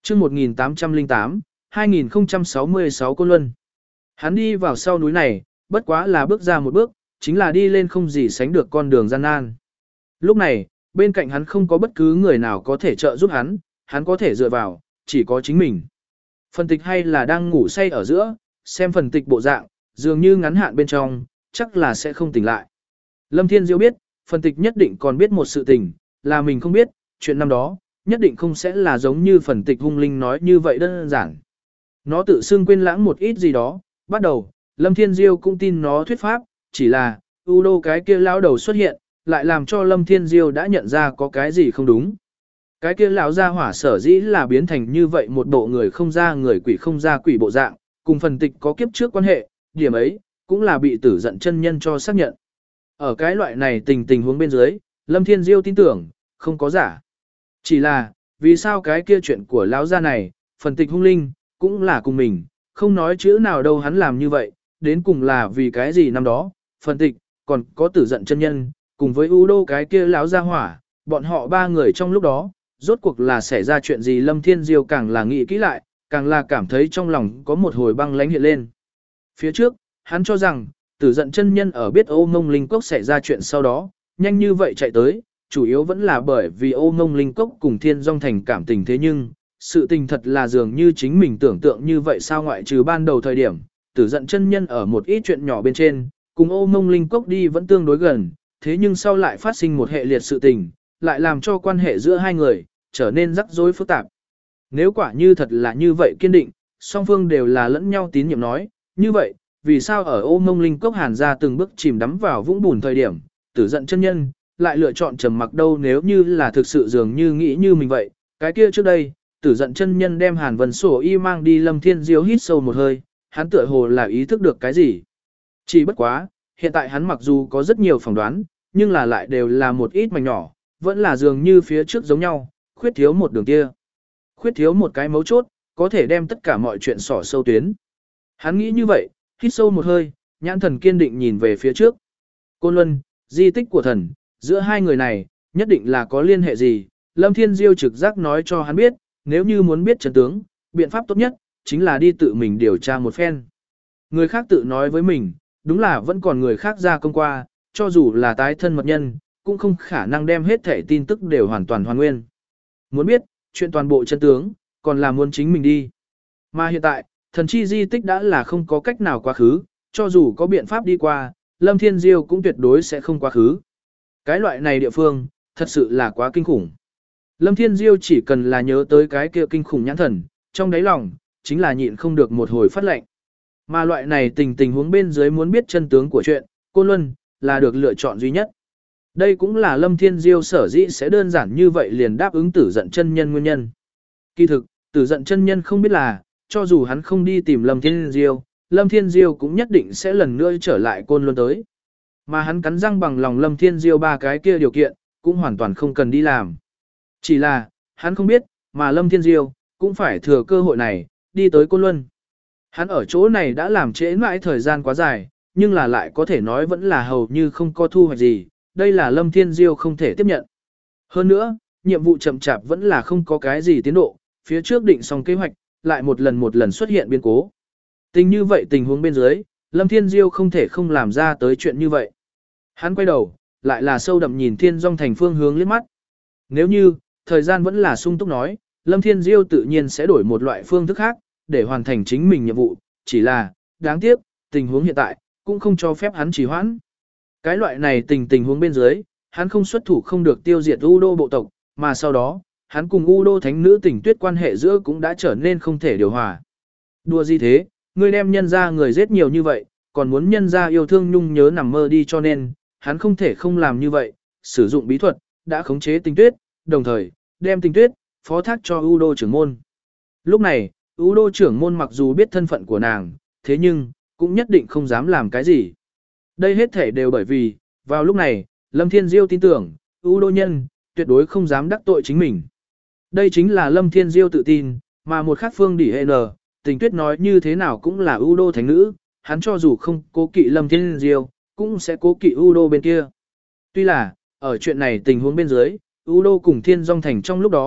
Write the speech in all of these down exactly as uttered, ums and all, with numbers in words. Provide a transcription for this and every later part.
chương một nghìn tám trăm lẻ tám, hai nghìn không trăm sáu mươi sáu Côn Luân. Hắn đi vào sau núi này, bất quá là bước ra một bước, chính là đi lên không gì sánh được con đường gian nan. Lúc này, bên cạnh hắn không có bất cứ người nào có thể trợ giúp hắn, hắn có thể dựa vào, chỉ có chính mình. Phần tịch hay là đang ngủ say ở giữa, xem phần tịch bộ dạng, dường như ngắn hạn bên trong, chắc là sẽ không tỉnh lại. Lâm Thiên Diêu biết, phần tịch nhất định còn biết một sự tình, là mình không biết, chuyện năm đó, nhất định không sẽ là giống như phần tịch hung linh nói như vậy đơn giản. Nó tự xưng quên lãng một ít gì đó, bắt đầu, Lâm Thiên Diêu cũng tin nó thuyết pháp, chỉ là, u đô cái kia lão đầu xuất hiện, lại làm cho Lâm Thiên Diêu đã nhận ra có cái gì không đúng. Cái kia lão gia hỏa sở dĩ là biến thành như vậy một bộ người không ra người quỷ không ra quỷ bộ dạng, cùng phần tịch có kiếp trước quan hệ, điểm ấy, cũng là bị tử giận chân nhân cho xác nhận. Ở cái loại này tình tình huống bên dưới, Lâm Thiên Diêu tin tưởng, không có giả. Chỉ là, vì sao cái kia chuyện của lão gia này, phần tịch hung linh, cũng là cùng mình, không nói chữ nào đâu hắn làm như vậy, đến cùng là vì cái gì năm đó, phần tịch, còn có tử giận chân nhân, cùng với U Đô cái kia lão gia hỏa, bọn họ ba người trong lúc đó, rốt cuộc là xảy ra chuyện gì Lâm Thiên Diêu càng là nghĩ kỹ lại, càng là cảm thấy trong lòng có một hồi băng lãnh hiện lên. Phía trước, hắn cho rằng, tử giận chân nhân ở biết ô mông linh cốc xảy ra chuyện sau đó, nhanh như vậy chạy tới, chủ yếu vẫn là bởi vì ô mông linh cốc cùng thiên dòng thành cảm tình thế nhưng, sự tình thật là dường như chính mình tưởng tượng như vậy sao ngoại trừ ban đầu thời điểm, tử giận chân nhân ở một ít chuyện nhỏ bên trên, cùng ô mông linh cốc đi vẫn tương đối gần, thế nhưng sau lại phát sinh một hệ liệt sự tình, lại làm cho quan hệ giữa hai người, trở nên rắc rối phức tạp. Nếu quả như thật là như vậy kiên định, song phương đều là lẫn nhau tín nhiệm nói, như vậy, vì sao ở ô mông linh cốc hàn ra từng bước chìm đắm vào vũng bùn thời điểm, tử giận chân nhân, lại lựa chọn trầm mặc đâu nếu như là thực sự dường như nghĩ như mình vậy, cái kia trước đây, tử giận chân nhân đem hàn vân sổ y mang đi Lâm Thiên Diêu hít sâu một hơi, hắn tựa hồ là ý thức được cái gì. Chỉ bất quá, hiện tại hắn mặc dù có rất nhiều phỏng đoán, nhưng là lại đều là một ít mảnh nhỏ, vẫn là dường như phía trước giống nhau, khuyết thiếu một đường kia. Khuyết thiếu một cái mấu chốt, có thể đem tất cả mọi chuyện xỏ sâu tuyến. Hắn nghĩ như vậy, hít sâu một hơi, nhãn thần kiên định nhìn về phía trước. Côn Luân, di tích của thần, giữa hai người này, nhất định là có liên hệ gì, Lâm Thiên Diêu trực giác nói cho hắn biết, nếu như muốn biết chân tướng, biện pháp tốt nhất, chính là đi tự mình điều tra một phen. Người khác tự nói với mình, đúng là vẫn còn người khác ra công qua, cho dù là tái thân mật nhân, cũng không khả năng đem hết thể tin tức đều hoàn toàn hoàn nguyên. Muốn biết, chuyện toàn bộ chân tướng, còn là muốn chính mình đi. Mà hiện tại, thần chi di tích đã là không có cách nào quá khứ, cho dù có biện pháp đi qua, Lâm Thiên Diêu cũng tuyệt đối sẽ không quá khứ. Cái loại này địa phương, thật sự là quá kinh khủng. Lâm Thiên Diêu chỉ cần là nhớ tới cái kia kinh khủng nhãn thần, trong đáy lòng, chính là nhịn không được một hồi phát lệnh. Mà loại này tình tình huống bên dưới muốn biết chân tướng của chuyện, Côn Luân, là được lựa chọn duy nhất. Đây cũng là Lâm Thiên Diêu sở dĩ sẽ đơn giản như vậy liền đáp ứng tử giận chân nhân nguyên nhân. Kỳ thực, tử giận chân nhân không biết là, cho dù hắn không đi tìm Lâm Thiên Diêu, Lâm Thiên Diêu cũng nhất định sẽ lần nữa trở lại Côn Luân tới. Mà hắn cắn răng bằng lòng Lâm Thiên Diêu ba cái kia điều kiện, cũng hoàn toàn không cần đi làm. Chỉ là, hắn không biết, mà Lâm Thiên Diêu, cũng phải thừa cơ hội này, đi tới Côn Luân. Hắn ở chỗ này đã làm trễ mãi thời gian quá dài, nhưng là lại có thể nói vẫn là hầu như không có thu hoạch gì, đây là Lâm Thiên Diêu không thể tiếp nhận. Hơn nữa, nhiệm vụ chậm chạp vẫn là không có cái gì tiến độ, phía trước định xong kế hoạch, lại một lần một lần xuất hiện biến cố. Tình như vậy tình huống bên dưới, Lâm Thiên Diêu không thể không làm ra tới chuyện như vậy. Hắn quay đầu, lại là sâu đậm nhìn Thiên Dung Thành phương hướng liếc mắt. Nếu như, thời gian vẫn là sung túc nói, Lâm Thiên Diêu tự nhiên sẽ đổi một loại phương thức khác, để hoàn thành chính mình nhiệm vụ, chỉ là, đáng tiếc, tình huống hiện tại, cũng không cho phép hắn trì hoãn. Cái loại này tình tình huống bên dưới, hắn không xuất thủ không được tiêu diệt U Đô bộ tộc, mà sau đó, hắn cùng U Đô thánh nữ Tình Tuyết quan hệ giữa cũng đã trở nên không thể điều hòa. Đùa gì thế, ngươi đem nhân ra người giết nhiều như vậy, còn muốn nhân ra yêu thương nhung nhớ nằm mơ đi cho nên, hắn không thể không làm như vậy, sử dụng bí thuật, đã khống chế Tình Tuyết, đồng thời, đem Tình Tuyết, phó thác cho U Đô trưởng môn. Lúc này, U Đô trưởng môn mặc dù biết thân phận của nàng, thế nhưng, cũng nhất định không dám làm cái gì. Đây hết thể đều bởi vì, vào lúc này, Lâm Thiên Diêu tin tưởng, U Đô nhân, tuyệt đối không dám đắc tội chính mình. Đây chính là Lâm Thiên Diêu tự tin, mà một khác phương đỉ hệ nờ, Tình Tuyết nói như thế nào cũng là U Đô thánh nữ, hắn cho dù không cố kỵ Lâm Thiên Diêu, cũng sẽ cố kỵ U Đô bên kia. Tuy là, ở chuyện này tình huống bên dưới, U Đô cùng Thiên Dung Thành trong lúc đó,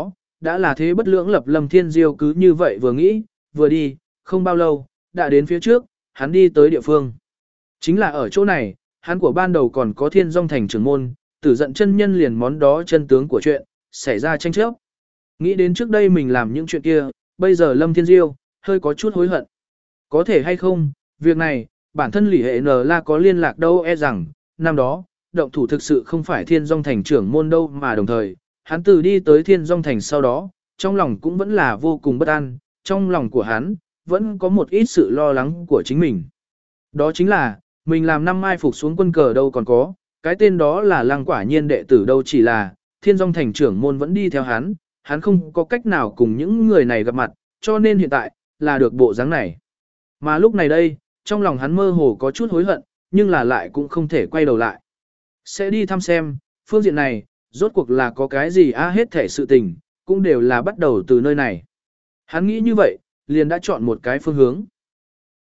đã là thế bất lưỡng lập Lâm Thiên Diêu cứ như vậy vừa nghĩ, vừa đi, không bao lâu, đã đến phía trước, hắn đi tới địa phương. Chính là ở chỗ này, hắn của ban đầu còn có Thiên Dung Thành trưởng môn, tử giận chân nhân liền món đó chân tướng của chuyện, xảy ra tranh chấp. Nghĩ đến trước đây mình làm những chuyện kia, bây giờ Lâm Thiên Diêu, hơi có chút hối hận. Có thể hay không, việc này, bản thân Lý Hệ N La có liên lạc đâu e rằng, năm đó, động thủ thực sự không phải Thiên Dung Thành trưởng môn đâu mà đồng thời, hắn từ đi tới Thiên Dung Thành sau đó, trong lòng cũng vẫn là vô cùng bất an, trong lòng của hắn, vẫn có một ít sự lo lắng của chính mình. Đó chính là, mình làm năm mai phục xuống quân cờ đâu còn có, cái tên đó là Lăng Quả Nhiên đệ tử đâu chỉ là, Thiên Dung Thành trưởng môn vẫn đi theo hắn, hắn không có cách nào cùng những người này gặp mặt, cho nên hiện tại, là được bộ dáng này. Mà lúc này đây, trong lòng hắn mơ hồ có chút hối hận, nhưng là lại cũng không thể quay đầu lại. Sẽ đi thăm xem, phương diện này, rốt cuộc là có cái gì á hết thể sự tình, cũng đều là bắt đầu từ nơi này. Hắn nghĩ như vậy, liền đã chọn một cái phương hướng.